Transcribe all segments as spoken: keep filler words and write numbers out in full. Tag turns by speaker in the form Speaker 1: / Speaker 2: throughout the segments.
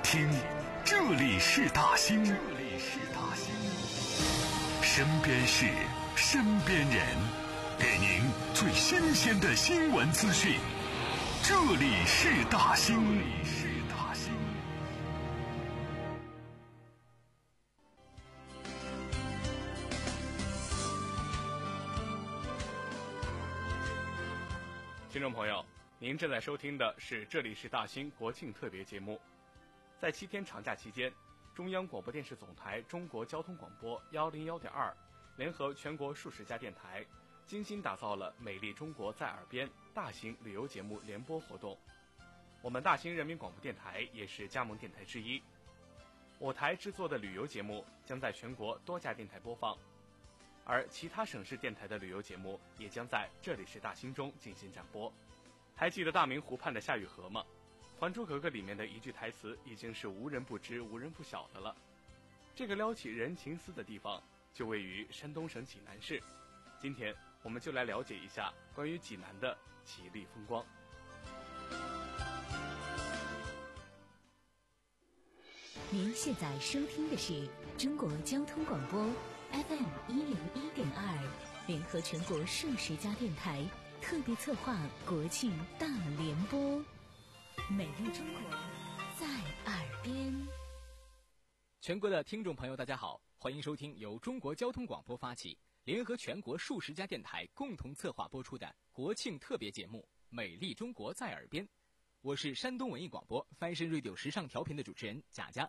Speaker 1: 听，这里是大兴，这里是大兴，身边事，身边人，给您最新鲜的新闻资讯。这里是大兴，这里是大兴。
Speaker 2: 听众朋友，您正在收听的是这里是大兴国庆特别节目。在七天长假期间，中央广播电视总台中国交通广播幺零幺点二联合全国数十家电台，精心打造了美丽中国在耳边大型旅游节目联播活动。我们大兴人民广播电台也是加盟电台之一，我台制作的旅游节目将在全国多家电台播放，而其他省市电台的旅游节目也将在这里是大兴中进行展播。还记得大明湖畔的夏雨荷吗？《还珠格格》里面的一句台词已经是无人不知无人不晓的了。这个撩起人情丝的地方就位于山东省济南市。今天我们就来了解一下关于济南的绮丽风光。
Speaker 3: 您现在收听的是中国交通广播 F M 一零一点二，联合全国数十家电台特别策划国庆大联播，美丽中国在耳边。
Speaker 4: 全国的听众朋友大家好，欢迎收听由中国交通广播发起，联合全国数十家电台共同策划播出的国庆特别节目《美丽中国在耳边》。我是山东文艺广播 Fashion Radio 时尚调频的主持人贾佳。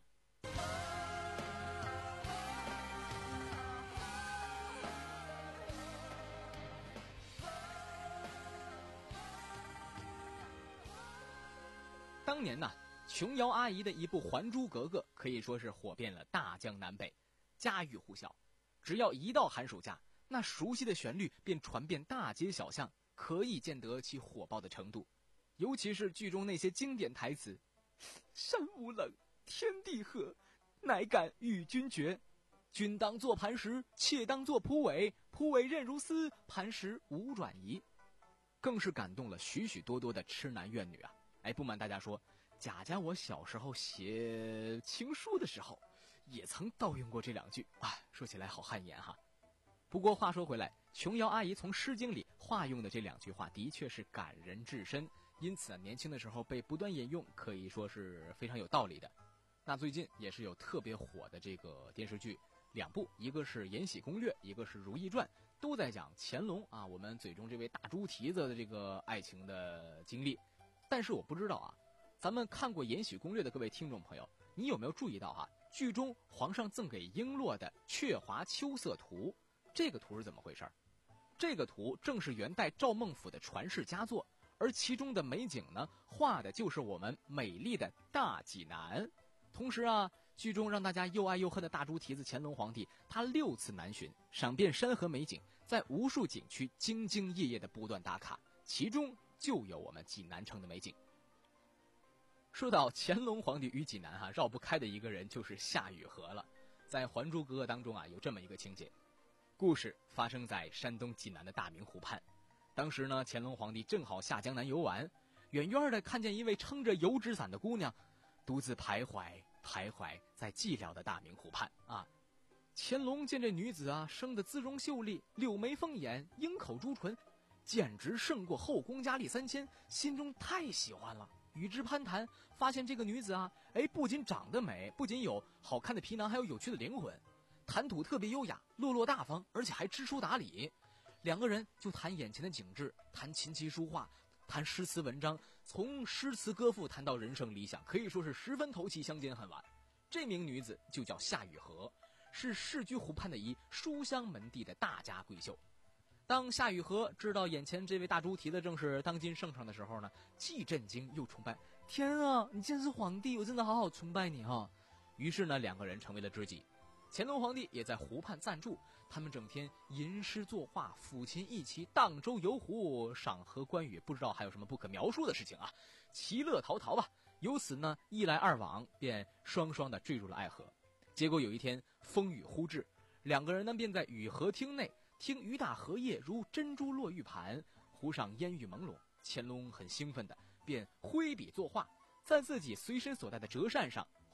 Speaker 4: 当年呢，琼瑶阿姨的一部《还珠格格》可以说是火遍了大江南北，家喻户晓。只要一到寒暑假，那熟悉的旋律便传遍大街小巷，可以见得其火爆的程度。尤其是剧中那些经典台词：山无棱，天地合，乃敢与君绝。君当作磐石，妾当作蒲苇，蒲苇韧如丝，磐石无转移。更是感动了许许多多的痴男怨女啊！哎，不瞒大家说，贾家我小时候写情书的时候，也曾盗用过这两句啊，说起来好汗颜哈。不过话说回来，琼瑶阿姨从《诗经》里化用的这两句话的确是感人至深，因此年轻的时候被不断引用，可以说是非常有道理的。那最近也是有特别火的这个电视剧两部，一个是《延禧攻略》，一个是《如懿传》，都在讲乾隆啊，我们嘴中这位大猪蹄子的这个爱情的经历。但是我不知道啊，咱们看过《延禧攻略》的各位听众朋友，你有没有注意到啊？剧中皇上赠给璎珞的鹊华秋色图，这个图是怎么回事？这个图正是元代赵孟頫的传世佳作，而其中的美景呢，画的就是我们美丽的大济南。同时啊，剧中让大家又爱又恨的大猪蹄子乾隆皇帝，他六次南巡，赏遍山河美景，在无数景区兢兢业业的不断打卡，其中就有我们济南城的美景。说到乾隆皇帝与济南哈、啊，绕不开的一个人就是夏雨荷了。在《还珠格格》当中啊，有这么一个情节，故事发生在山东济南的大明湖畔。当时呢，乾隆皇帝正好下江南游玩，远远的看见一位撑着油纸伞的姑娘，独自徘徊徘徊在寂寥的大明湖畔啊。乾隆见这女子啊，生得姿容秀丽，柳眉凤眼，樱口朱唇，简直胜过后宫佳丽三千，心中太喜欢了。与之攀谈，发现这个女子啊，哎，不仅长得美，不仅有好看的皮囊，还有有趣的灵魂，谈吐特别优雅，落落大方，而且还知书达理。两个人就谈眼前的景致，谈琴棋书画，谈诗词文章，从诗词歌赋谈到人生理想，可以说是十分投契，相见恨晚。这名女子就叫夏雨荷，是世居湖畔的一书香门第的大家闺秀。当夏雨荷知道眼前这位大猪蹄子正是当今圣上的时候呢，既震惊又崇拜。天啊，你竟然是皇帝，我真的好好崇拜你哈！于是呢，两个人成为了知己。乾隆皇帝也在湖畔暂住，他们整天吟诗作画，抚琴一齐，荡舟游湖，赏荷观雨，不知道还有什么不可描述的事情啊，其乐陶陶吧。由此呢，一来二往，便双双的坠入了爱河。结果有一天风雨忽至，两个人呢便在雨荷厅内听雨打荷叶如珍珠落玉盘，湖上烟雨朦胧。乾隆很兴奋的便挥笔作画，在自己随身所带的折扇上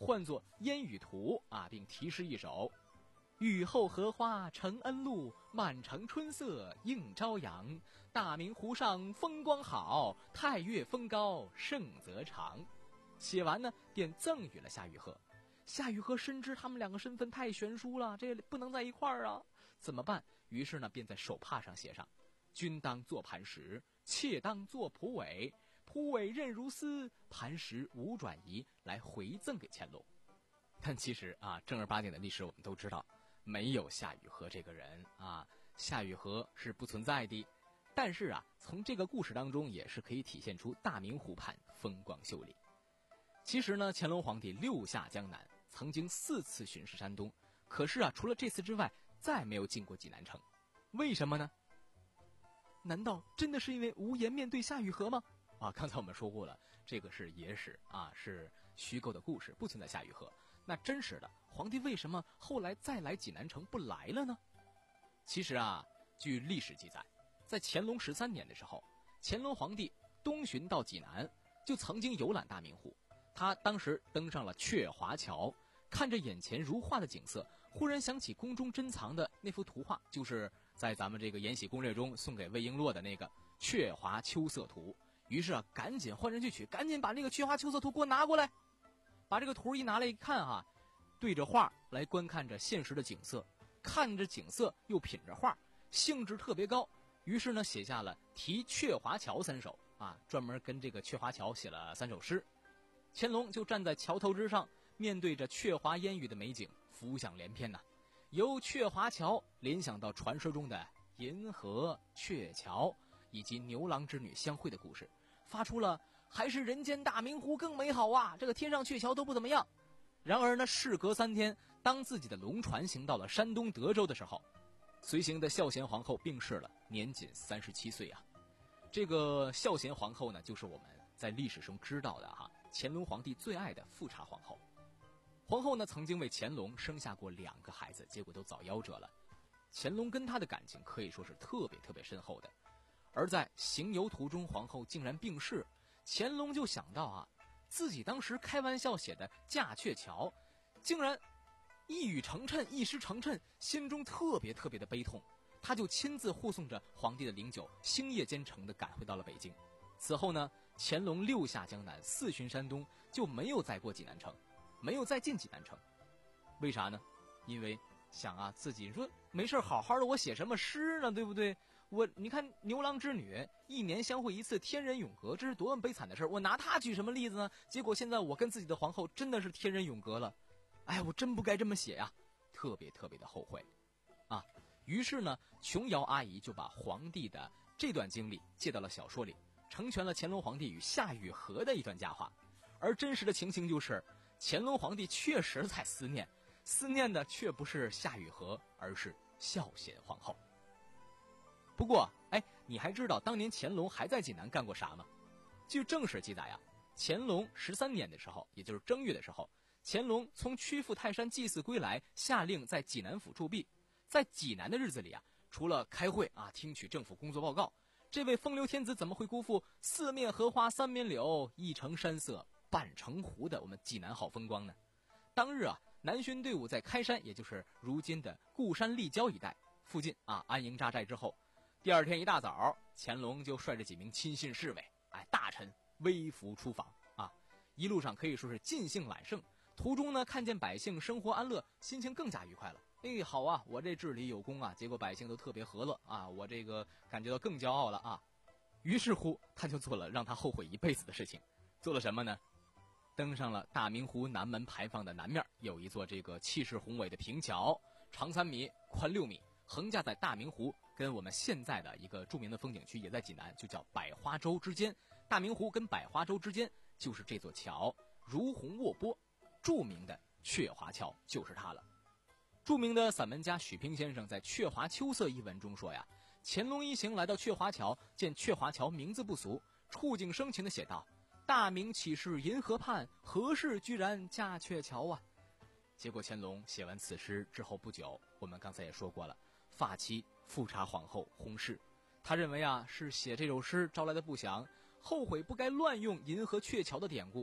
Speaker 4: 唤作《烟雨图》啊，并题诗一首：雨后荷花承恩路，满城春色映朝阳。大明湖上风光好，太岳峰高胜则长。写完呢，便赠予了夏雨荷。夏雨荷深知他们两个身份太悬殊了，这不能在一块儿啊，怎么办？于是呢，便在手帕上写上：君当作磐石，妾当作蒲苇，蒲苇韧如丝，磐石无转移，来回赠给乾隆。但其实啊，正儿八经的历史我们都知道，没有夏雨荷这个人啊，夏雨荷是不存在的。但是啊，从这个故事当中也是可以体现出大明湖畔风光秀丽。其实呢，乾隆皇帝六下江南，曾经四次巡视山东，可是啊，除了这次之外，再没有进过济南城。为什么呢？难道真的是因为无颜面对夏雨荷吗？啊，刚才我们说过了，这个是野史啊，是虚构的故事，不存在夏雨荷。那真实的皇帝为什么后来再来济南城不来了呢？其实啊，据历史记载，在乾隆十三年的时候，乾隆皇帝东巡到济南，就曾经游览大明湖。他当时登上了鹊华桥，看着眼前如画的景色，忽然想起宫中珍藏的那幅图画，就是在咱们这个《延禧攻略》中送给魏璎珞的那个《鹊华秋色图》。于是啊，赶紧换人去取，赶紧把那个《鹊华秋色图》给我拿过来。把这个图一拿来一看哈、啊，对着画来观看着现实的景色，看着景色又品着画，兴致特别高。于是呢，写下了题鹊华桥三首啊，专门跟这个鹊华桥写了三首诗。乾隆就站在桥头之上，面对着鹊华烟雨的美景，浮想联翩呐、啊。由鹊华桥联想到传说中的银河、鹊桥以及牛郎织女相会的故事，发出了还是人间大明湖更美好啊，这个天上鹊桥都不怎么样。然而呢，事隔三天，当自己的龙船行到了山东德州的时候，随行的孝贤皇后病逝了，年仅三十七岁啊。这个孝贤皇后呢，就是我们在历史中知道的哈，乾隆皇帝最爱的富察皇后。皇后呢，曾经为乾隆生下过两个孩子，结果都早夭折了。乾隆跟她的感情可以说是特别特别深厚的。而在行游途中，皇后竟然病逝，乾隆就想到啊，自己当时开玩笑写的嫁鹊桥，竟然一语成谶，一诗成谶，心中特别特别的悲痛。他就亲自护送着皇帝的灵柩，星夜兼程地赶回到了北京。此后呢，乾隆六下江南，四巡山东，就没有再过济南城，没有再进济南城。为啥呢？因为想啊，自己说没事好好的，我写什么诗呢，对不对？我你看牛郎织女一年相会一次，天人永隔，这是多么悲惨的事，我拿他举什么例子呢？结果现在我跟自己的皇后真的是天人永隔了，哎，我真不该这么写呀，特别特别的后悔啊。于是呢，琼瑶阿姨就把皇帝的这段经历借到了小说里，成全了乾隆皇帝与夏雨荷的一段佳话。而真实的情形就是，乾隆皇帝确实在思念，思念的却不是夏雨荷，而是孝贤皇后。不过，哎，你还知道当年乾隆还在济南干过啥吗？据正史记载啊，乾隆十三年的时候，也就是正月的时候，乾隆从曲阜泰山祭祀归来，下令在济南府驻跸。在济南的日子里啊，除了开会啊，听取政府工作报告，这位风流天子怎么会辜负四面荷花三面柳，一城山色半城湖的我们济南好风光呢？当日啊，南巡队伍在开山，也就是如今的固山立交一带附近啊安营扎寨之后，第二天一大早，乾隆就率着几名亲信侍卫，哎，大臣微服出访啊，一路上可以说是尽兴揽胜。途中呢，看见百姓生活安乐，心情更加愉快了。哎，好啊，我这治理有功啊，结果百姓都特别和乐啊，我这个感觉到更骄傲了啊。于是乎，他就做了让他后悔一辈子的事情，做了什么呢？登上了大明湖南门牌坊的南面，有一座这个气势宏伟的平桥，长三米，宽六米，横架在大明湖跟我们现在的一个著名的风景区也在济南，就叫百花洲之间。大明湖跟百花洲之间就是这座桥，如虹卧波，著名的鹊华桥就是它了。著名的散文家许平先生在《鹊华秋色》一文中说呀，乾隆一行来到鹊华桥，见鹊华桥名字不俗，触景生情地写道：大明岂是银河畔，何事居然架鹊桥啊。结果乾隆写完此诗之后不久，我们刚才也说过了，发妻富察皇后薨逝。他认为啊，是写这首诗招来的不祥，后悔不该乱用银河鹊桥的典故。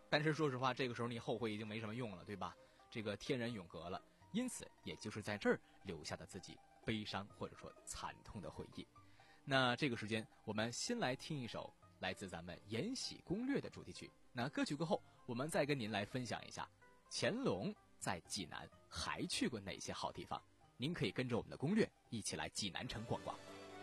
Speaker 4: 但是说实话，这个时候你后悔已经没什么用了，对吧？这个天人永隔了，因此也就是在这儿留下的自己悲伤或者说惨痛的回忆。那这个时间我们先来听一首来自咱们《延禧攻略》的主题曲。那歌曲过后，我们再跟您来分享一下乾隆在济南还去过哪些好地方。您可以跟着我们的攻略一起来济南城逛逛。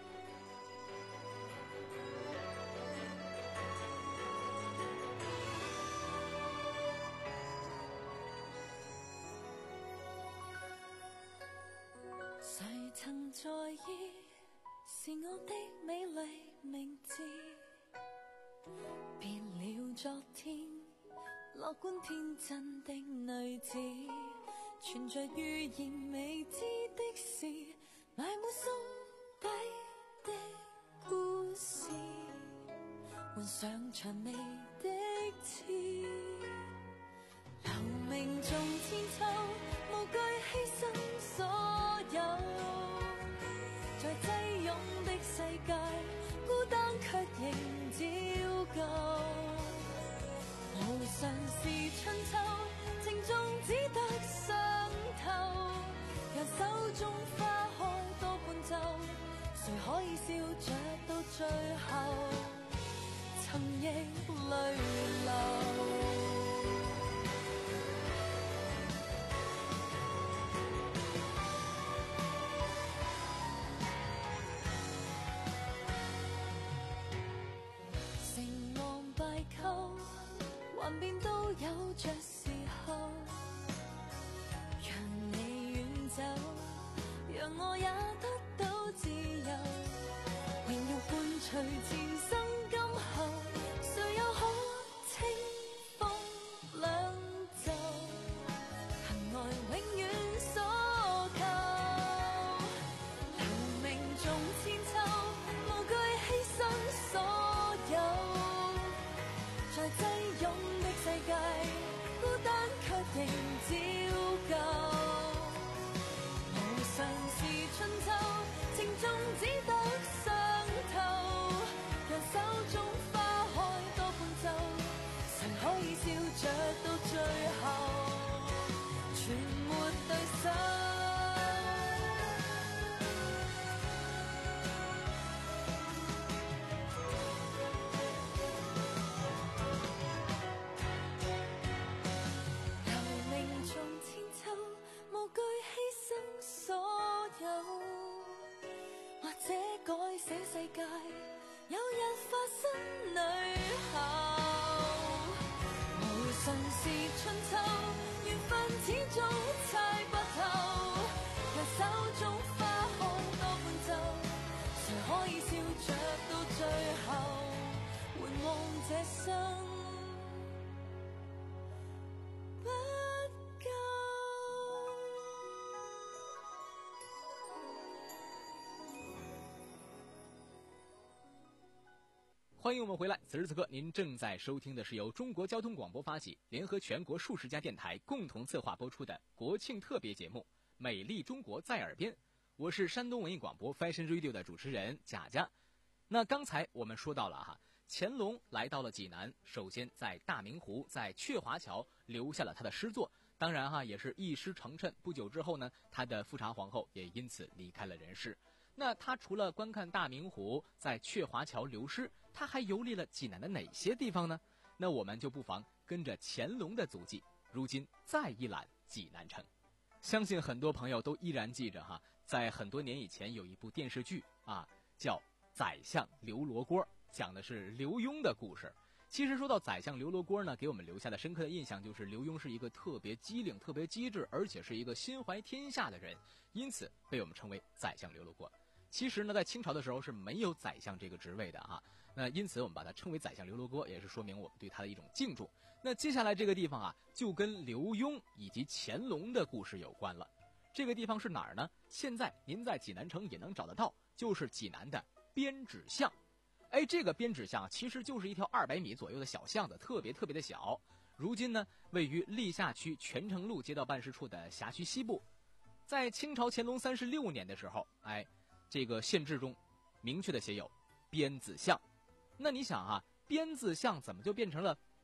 Speaker 5: 谁曾在意是我的美丽名字，别了昨天乐观天真的女子，存在预言未知的事，埋没心底的故事，换上薔薇的刺，留名中千秋，無懼犧牲所有，在擠擁的世界，孤單卻仍照舊。無常是春秋，情中只得傷透，讓手中花開多半奏，誰可以笑着到最後，曾亦淚流。幻變都有着時候，讓你遠走，讓我也得到自由，榮耀伴隨前生今後，誰又可清風兩袖，行來永遠所求，留名中千秋，無懼犧牲所有，在擠擁世界孤單卻仍照舊，無常是春秋，情中只得傷透，讓手中花開多半奏，誰可以笑着到最後，全沒對手。改寫世界，有日化身女校，無常是春秋，緣分始終猜不透，讓手中花開多半奏，誰可以笑着到最後，回望這生不夠。
Speaker 4: 欢迎我们回来，此时此刻您正在收听的是由中国交通广播发起，联合全国数十家电台共同策划播出的国庆特别节目《美丽中国在耳边》，我是山东文艺广播 Fashion Radio 的主持人贾佳。那刚才我们说到了哈，乾隆来到了济南，首先在大明湖、在鹊华桥留下了他的诗作，当然哈也是一诗成谶。不久之后呢，他的富察皇后也因此离开了人世。那他除了观看大明湖，在鹊华桥留诗，他还游历了济南的哪些地方呢？那我们就不妨跟着乾隆的足迹，如今再一览济南城。相信很多朋友都依然记着哈，在很多年以前有一部电视剧啊，叫《宰相刘罗锅》，讲的是刘墉的故事。其实说到宰相刘罗锅呢，给我们留下的深刻的印象就是刘墉是一个特别机灵、特别机智，而且是一个心怀天下的人，因此被我们称为宰相刘罗锅。其实呢，在清朝的时候是没有宰相这个职位的啊，那因此我们把它称为宰相刘罗锅，也是说明我们对他的一种敬重。那接下来这个地方啊，就跟刘墉以及乾隆的故事有关了。这个地方是哪儿呢？现在您在济南城也能找得到，就是济南的编纸巷。哎，这个编纸巷其实就是一条二百米左右的小巷子，特别特别的小。如今呢，位于历下区泉城路街道办事处的辖区西部。在清朝乾隆三十六年的时候，哎，这个县志中明确的写有编子巷。那你想啊，编子巷怎么就变成了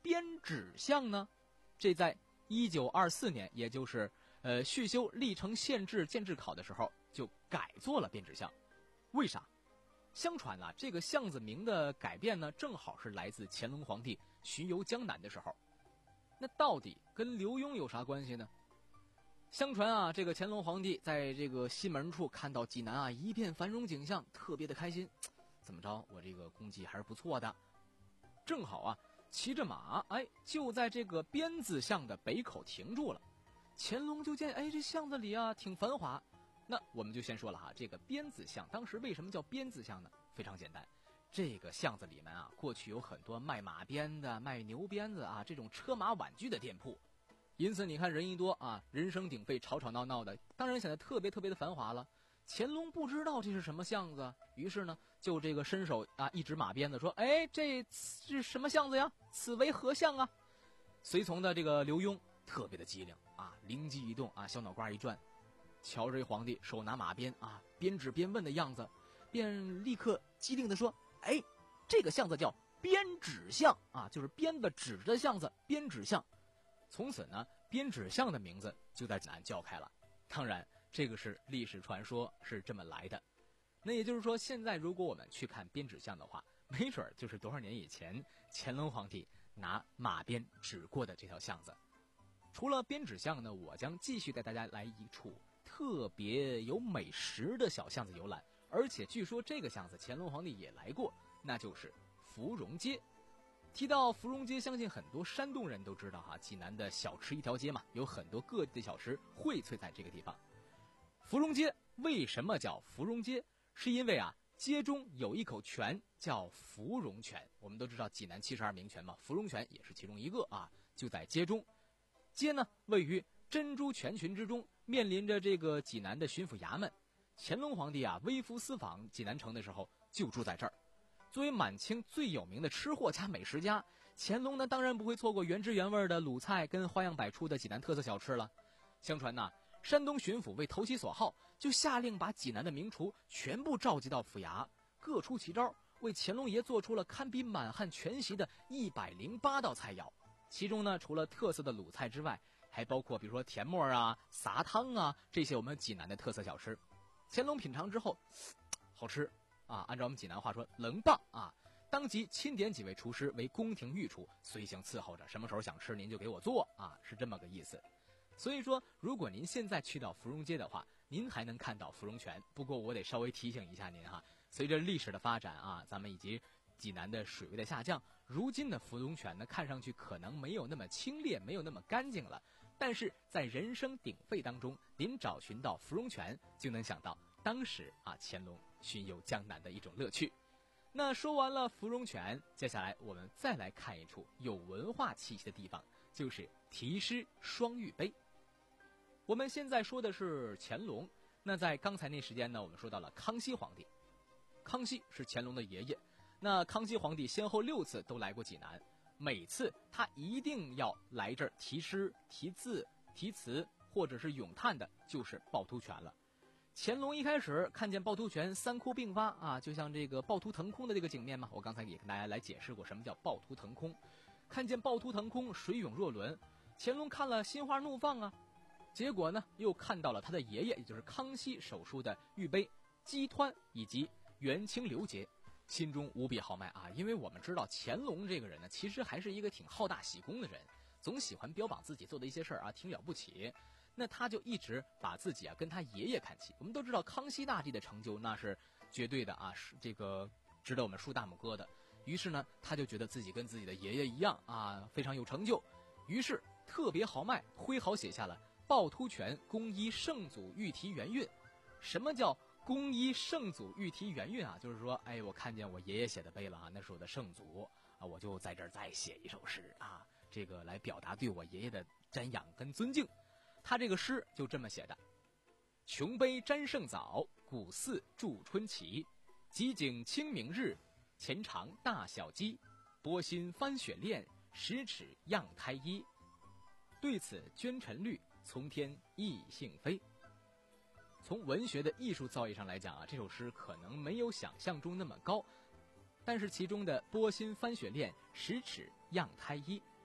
Speaker 4: 编纸巷呢？这在一九二四年，也就是呃续修历城县志建制考的时候，就改做了编纸巷。为啥？相传啊，这个巷子名的改变呢，正好是来自乾隆皇帝巡游江南的时候。那到底跟刘墉有啥关系呢？相传啊，这个乾隆皇帝在这个西门处看到济南啊一片繁荣景象，特别的开心。怎么着，我这个功绩还是不错的。正好啊，骑着马，哎，就在这个鞭子巷的北口停住了。乾隆就见，哎，这巷子里啊挺繁华。那我们就先说了哈，这个鞭子巷当时为什么叫鞭子巷呢？非常简单，这个巷子里面啊，过去有很多卖马鞭的、卖牛鞭子啊这种车马玩具的店铺。因此你看人一多啊，人声鼎沸，吵吵闹闹的，当然显得特别特别的繁华了。乾隆不知道这是什么巷子，于是呢就这个伸手啊一指马鞭子说，哎，这是什么巷子呀？此为何巷啊？随从的这个刘墉特别的机灵啊，灵机一动啊，小脑瓜一转，瞧这皇帝手拿马鞭啊，边指边问的样子，便立刻机灵的说，哎，这个巷子叫编纸巷啊，就是编的纸的巷子，编纸巷。从此呢，编纸巷的名字就在济南叫开了。当然，这个是历史传说，是这么来的。那也就是说，现在如果我们去看编纸巷的话，没准就是多少年以前乾隆皇帝拿马鞭指过的这条巷子。除了编纸巷呢，我将继续带大家来一处特别有美食的小巷子游览，而且据说这个巷子乾隆皇帝也来过，那就是芙蓉街。提到芙蓉街，相信很多山东人都知道哈，济南的小吃一条街嘛，有很多各地的小吃荟萃在这个地方。芙蓉街为什么叫芙蓉街？是因为啊，街中有一口泉叫芙蓉泉。我们都知道济南七十二名泉嘛，芙蓉泉也是其中一个啊，就在街中。街呢位于珍珠泉群之中，面临着这个济南的巡抚衙门。乾隆皇帝啊微服私访济南城的时候就住在这儿。作为满清最有名的吃货加美食家，乾隆呢当然不会错过原汁原味的鲁菜跟花样百出的济南特色小吃了。相传呢，山东巡抚为投其所好，就下令把济南的名厨全部召集到府衙，各出奇招，为乾隆爷做出了堪比满汉全席的一百零八道菜肴。其中呢，除了特色的鲁菜之外，还包括比如说甜沫啊、撒汤啊这些我们济南的特色小吃。乾隆品尝之后，好吃啊！按照我们济南话说，能棒啊！当即钦点几位厨师为宫廷御厨，随行伺候着，什么时候想吃您就给我做啊，是这么个意思。所以说，如果您现在去到芙蓉街的话，您还能看到芙蓉泉。不过我得稍微提醒一下您哈，随着历史的发展啊，咱们以及济南的水位的下降，如今的芙蓉泉呢，看上去可能没有那么清冽，没有那么干净了。但是在人声鼎沸当中，您找寻到芙蓉泉，就能想到当时啊乾隆巡游江南的一种乐趣。那说完了芙蓉泉，接下来我们再来看一处有文化气息的地方，就是题诗双玉碑。我们现在说的是乾隆，那在刚才那时间呢，我们说到了康熙皇帝。康熙是乾隆的爷爷，那康熙皇帝先后六次都来过济南，每次他一定要来这儿题诗、题字、题词或者是咏叹的，就是趵突泉了。乾隆一开始看见趵突泉三窟并发啊，就像这个趵突腾空的这个景面嘛，我刚才也跟大家来解释过什么叫趵突腾空。看见趵突腾空，水涌若轮，乾隆看了心花怒放啊。结果呢，又看到了他的爷爷，也就是康熙手书的玉碑、姬湍以及元清流节，心中无比豪迈啊！因为我们知道乾隆这个人呢，其实还是一个挺好大喜功的人，总喜欢标榜自己做的一些事儿啊，挺了不起。那他就一直把自己啊跟他爷爷看齐。我们都知道康熙大帝的成就那是绝对的啊，是这个值得我们竖大拇哥的。于是呢，他就觉得自己跟自己的爷爷一样啊，非常有成就。于是特别豪迈，挥毫写下了趵突泉公依圣祖御题元韵。什么叫公依圣祖御题元韵啊？就是说，哎，我看见我爷爷写的碑了啊，那是我的圣祖啊，我就在这儿再写一首诗啊，这个来表达对我爷爷的瞻仰跟尊敬。他这个诗就这么写的：琼碑瞻圣早，古寺筑春奇。极景清明日，前长大小鸡。波心翻雪链，十尺样胎衣。对此捐尘绿，从天意兴飞。从文学的艺术造诣上来讲啊，这首诗可能没有想象中那么高，但是其中的波心翻雪链，十尺样胎衣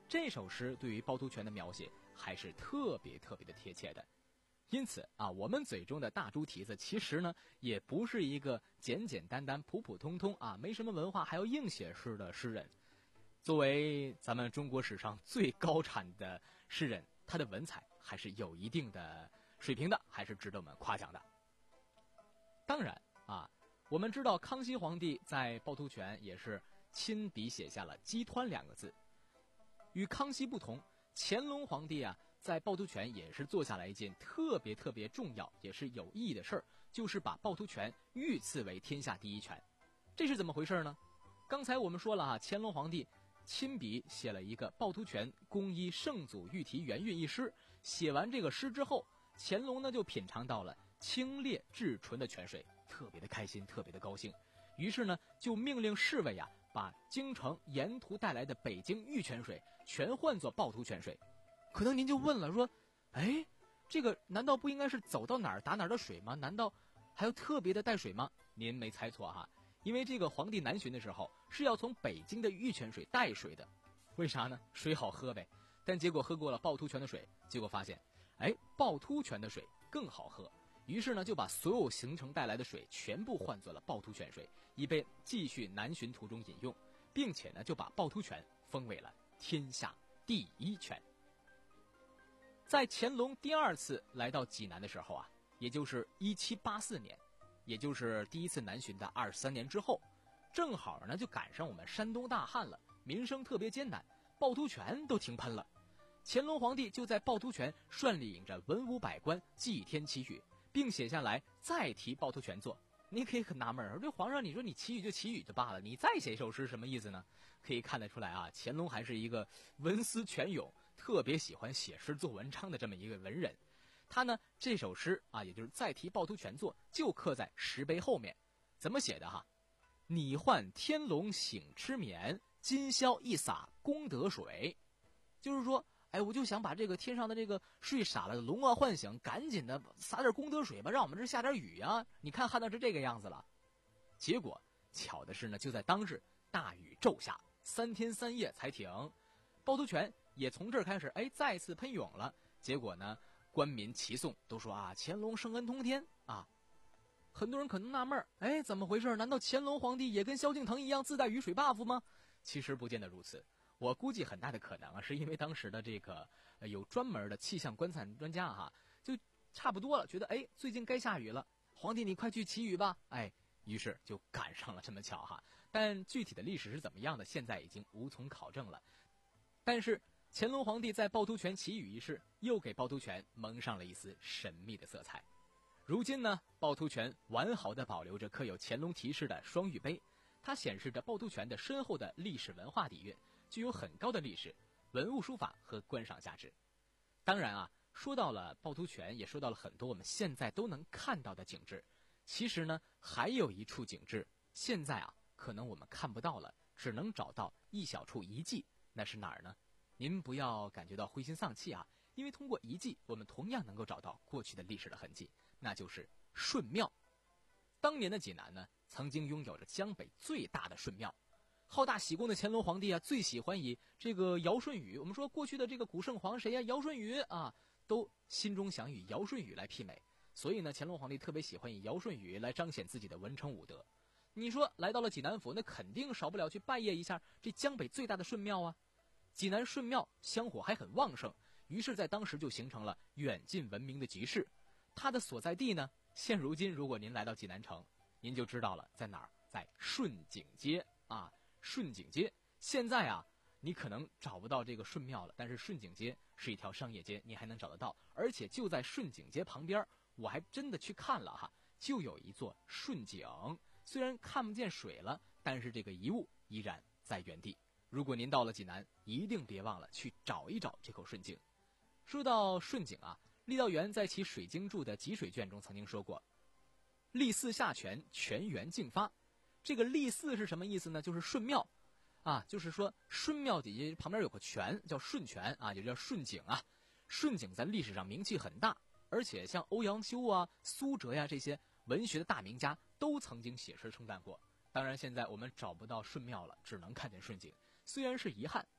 Speaker 4: 这首诗对于趵突泉的描写还是特别特别的贴切的。因此啊，我们嘴中的大猪蹄子其实呢，也不是一个简简单单、普普通通啊，没什么文化还要硬写诗的诗人。作为咱们中国史上最高产的诗人，他的文采还是有一定的水平的，还是值得我们夸奖的。当然啊，我们知道康熙皇帝在趵突泉也是亲笔写下了击湍两个字。与康熙不同，乾隆皇帝啊，在趵突泉也是做下来一件特别特别重要也是有意义的事儿，就是把趵突泉御赐为天下第一泉。这是怎么回事呢？刚才我们说了啊，乾隆皇帝亲笔写了一个趵突泉公依圣祖御题元韵一诗。写完这个诗之后，乾隆呢就品尝到了清冽至纯的泉水，特别的开心，特别的高兴。于是呢，就命令侍卫啊，把京城沿途带来的北京御泉水全换作趵突泉水。可能您就问了，说，哎，这个难道不应该是走到哪儿打哪儿的水吗？难道还有特别的带水吗？您没猜错哈，因为这个皇帝南巡的时候是要从北京的御泉水带水的。为啥呢？水好喝呗。但结果喝过了趵突泉的水，结果发现，哎，趵突泉的水更好喝。于是呢，就把所有行程带来的水全部换作了趵突泉水，以便继续南巡途中饮用，并且呢，就把趵突泉封为了天下第一泉。在乾隆第二次来到济南的时候啊，也就是一七八四年，也就是第一次南巡的二十三年之后，正好呢就赶上我们山东大旱了，民生特别艰难，趵突泉都停喷了。乾隆皇帝就在趵突泉率领着文武百官祭天祈雨，并写下来再提趵突泉作。你可以很纳闷，这皇上你说你祈雨就祈雨就罢了，你再写一首诗什么意思呢？可以看得出来啊，乾隆还是一个文思泉涌，特别喜欢写诗做文章的这么一个文人。他呢这首诗啊，也就是再提趵突泉作，就刻在石碑后面。怎么写的哈？你唤天龙醒痴眠，今宵一洒功德水。就是说，哎，我就想把这个天上的这个睡傻了的龙啊唤醒，赶紧的洒点功德水吧，让我们这下点雨啊！你看旱到是这个样子了。结果巧的是呢，就在当日大雨骤下，三天三夜才停，趵突泉也从这儿开始，哎，再次喷涌了。结果呢，官民齐颂都说啊，乾隆圣恩通天啊。很多人可能纳闷，哎，怎么回事？难道乾隆皇帝也跟萧敬腾一样自带雨水 buff 吗？其实不见得如此。我估计很大的可能啊，是因为当时的这个、呃、有专门的气象观测专家哈，就差不多了，觉得哎最近该下雨了，皇帝你快去祈雨吧，哎，于是就赶上了这么巧哈。但具体的历史是怎么样的，现在已经无从考证了。但是乾隆皇帝在趵突泉祈雨一事，又给趵突泉蒙上了一丝神秘的色彩。如今呢，趵突泉完好的保留着刻有乾隆题诗的双玉碑，它显示着趵突泉的深厚的历史文化底蕴，具有很高的历史、文物书法和观赏价值。当然啊，说到了趵突泉，也说到了很多我们现在都能看到的景致。其实呢，还有一处景致，现在啊，可能我们看不到了，只能找到一小处遗迹。那是哪儿呢？您不要感觉到灰心丧气啊，因为通过遗迹，我们同样能够找到过去的历史的痕迹，那就是顺庙。当年的济南呢，曾经拥有着江北最大的顺庙。好大喜功的乾隆皇帝啊，最喜欢以这个尧舜禹，我们说过去的这个古圣皇谁呀、啊？尧舜禹啊，都心中想以尧舜禹来媲美。所以呢，乾隆皇帝特别喜欢以尧舜禹来彰显自己的文成武德。你说来到了济南府，那肯定少不了去拜谒一下这江北最大的顺庙啊。济南顺庙香火还很旺盛，于是在当时就形成了远近闻名的集市。它的所在地呢，现如今如果您来到济南城，您就知道了在哪儿，在顺景街啊。顺景街现在啊，你可能找不到这个顺庙了，但是顺景街是一条商业街，你还能找得到。而且就在顺景街旁边，我还真的去看了哈，就有一座顺景，虽然看不见水了，但是这个遗物依然在原地。如果您到了济南，一定别忘了去找一找这口顺景。说到顺景啊，郦道元在其《水经注》的集水卷中曾经说过，郦寺下泉，泉源竞发。这个郦寺是什么意思呢？就是顺庙啊，就是说顺庙底下旁边有个泉叫顺泉啊，也叫顺景啊。顺景在历史上名气很大，而且像欧阳修啊、苏辙呀、啊、这些文学的大名家都曾经写诗称赞过。当然现在我们找不到顺庙了，只能看见顺景，虽然是遗憾，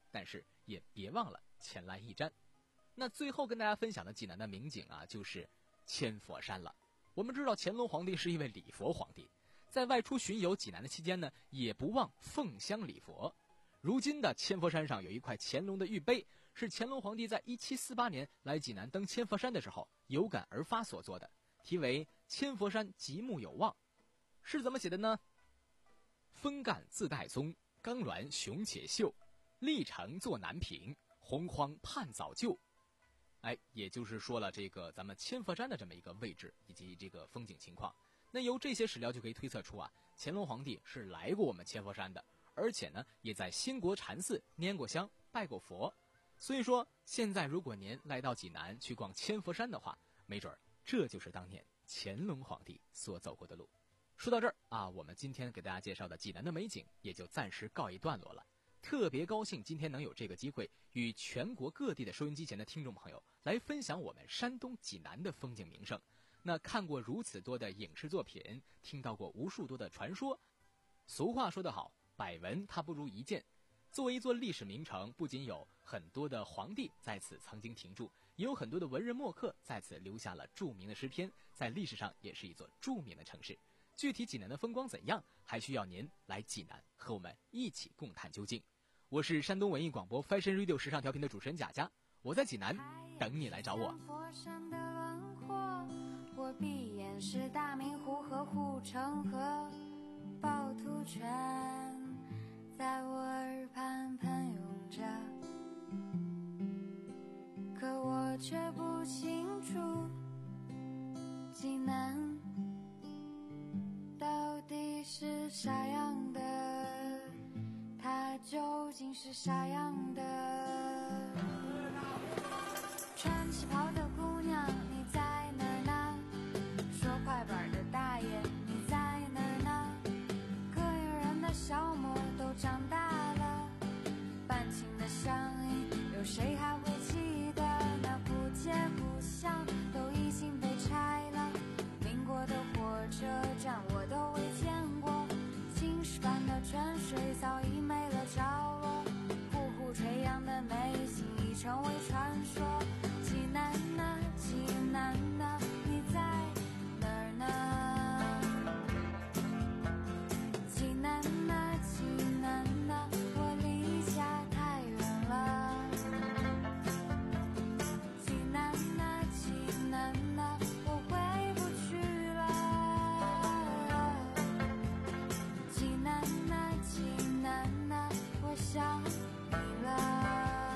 Speaker 4: 但是也别忘了前来一瞻。那最后跟大家分享的济南的名景啊，就是千佛山了。我们知道乾隆皇帝是一位礼佛皇帝，在外出巡游济南的期间呢，也不忘奉香礼佛。如今的千佛山上有一块乾隆的玉碑，是乾隆皇帝在一七四八年来济南登千佛山的时候有感而发所做的，题为千佛山极目有望。是怎么写的呢？峰干自带宗，刚峦雄且秀，历程作南平，洪荒盼早就。哎，也就是说了这个咱们千佛山的这么一个位置以及这个风景情况。那由这些史料就可以推测出啊，乾隆皇帝是来过我们千佛山的，而且呢也在兴国禅寺拈过香拜过佛。所以说现在如果您来到济南去逛千佛山的话，没准这就是当年乾隆皇帝所走过的路。说到这儿啊，我们今天给大家介绍的济南的美景也就暂时告一段落了。特别高兴今天能有这个机会与全国各地的收音机前的听众朋友来分享我们山东济南的风景名胜。那看过如此多的影视作品，听到过无数多的传说，俗话说得好，百闻它不如一见。作为一座历史名城，不仅有很多的皇帝在此曾经停驻，也有很多的文人墨客在此留下了著名的诗篇，在历史上也是一座著名的城市。具体济南的风光怎样，还需要您来济南和我们一起共探究竟。我是山东文艺广播 Fashion Radio 时尚调频的主持人贾佳，我在济南等你来找我。
Speaker 5: 我闭眼是大明湖和护城河，趵突泉在我耳畔喷涌着，可我却不清楚济南到底是啥样的，它究竟是啥样的。穿旗袍的姑娘你在哪儿呢？说快板的大爷你在哪儿呢？膈应人的小模都长大了，半情的乡音有谁还会记得？那不街不巷都已经被拆了，民国的火车站我都未见过，青石板的泉水早已没了着落，呼呼垂杨的美景已成为传说。济南啊济南啊你在哪儿呢？济南啊济南啊我离家太远了，济南啊济南啊我回不去了，济南啊济南啊我想你了。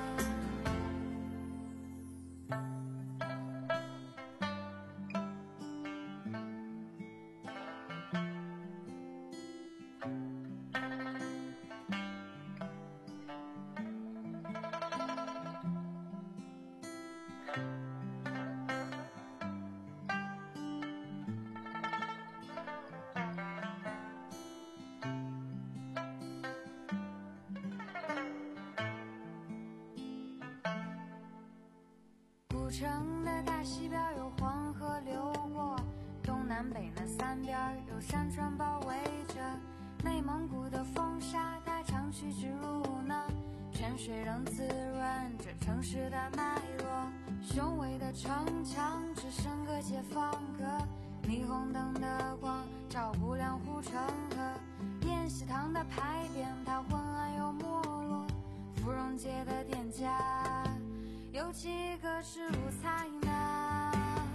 Speaker 5: 古城的大西边有黄河流过，东南北那三边有山川包围着，内蒙古的风沙它长驱直入呢，泉水仍滋润着城市的脉络，雄伟的城墙只剩个解放阁，霓虹灯的光照不亮护城河，宴席堂的牌匾它昏暗又没落，芙蓉街的店家有几个是路财呢？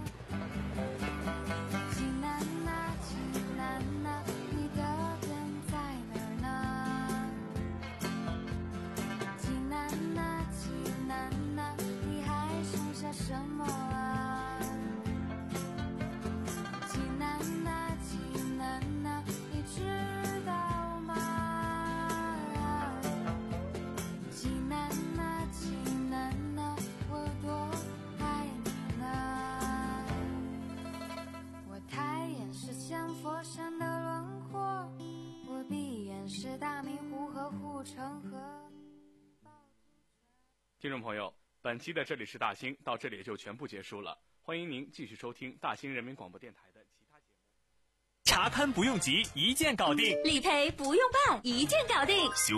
Speaker 5: 济南啊济南啊你的店在哪儿呢？济南啊济南啊你还剩下什么啊？济南啊济南啊你知道吗？济南啊济南啊我多爱你呢。我抬眼是千佛山的轮廓，我闭眼是大明湖和护城河。
Speaker 2: 听众朋友，本期的这里是大兴到这里也就全部结束了，欢迎您继续收听大兴人民广播电台的其他节目。
Speaker 1: 查勘不用急，一键搞定；
Speaker 3: 理赔不用办，一键搞定。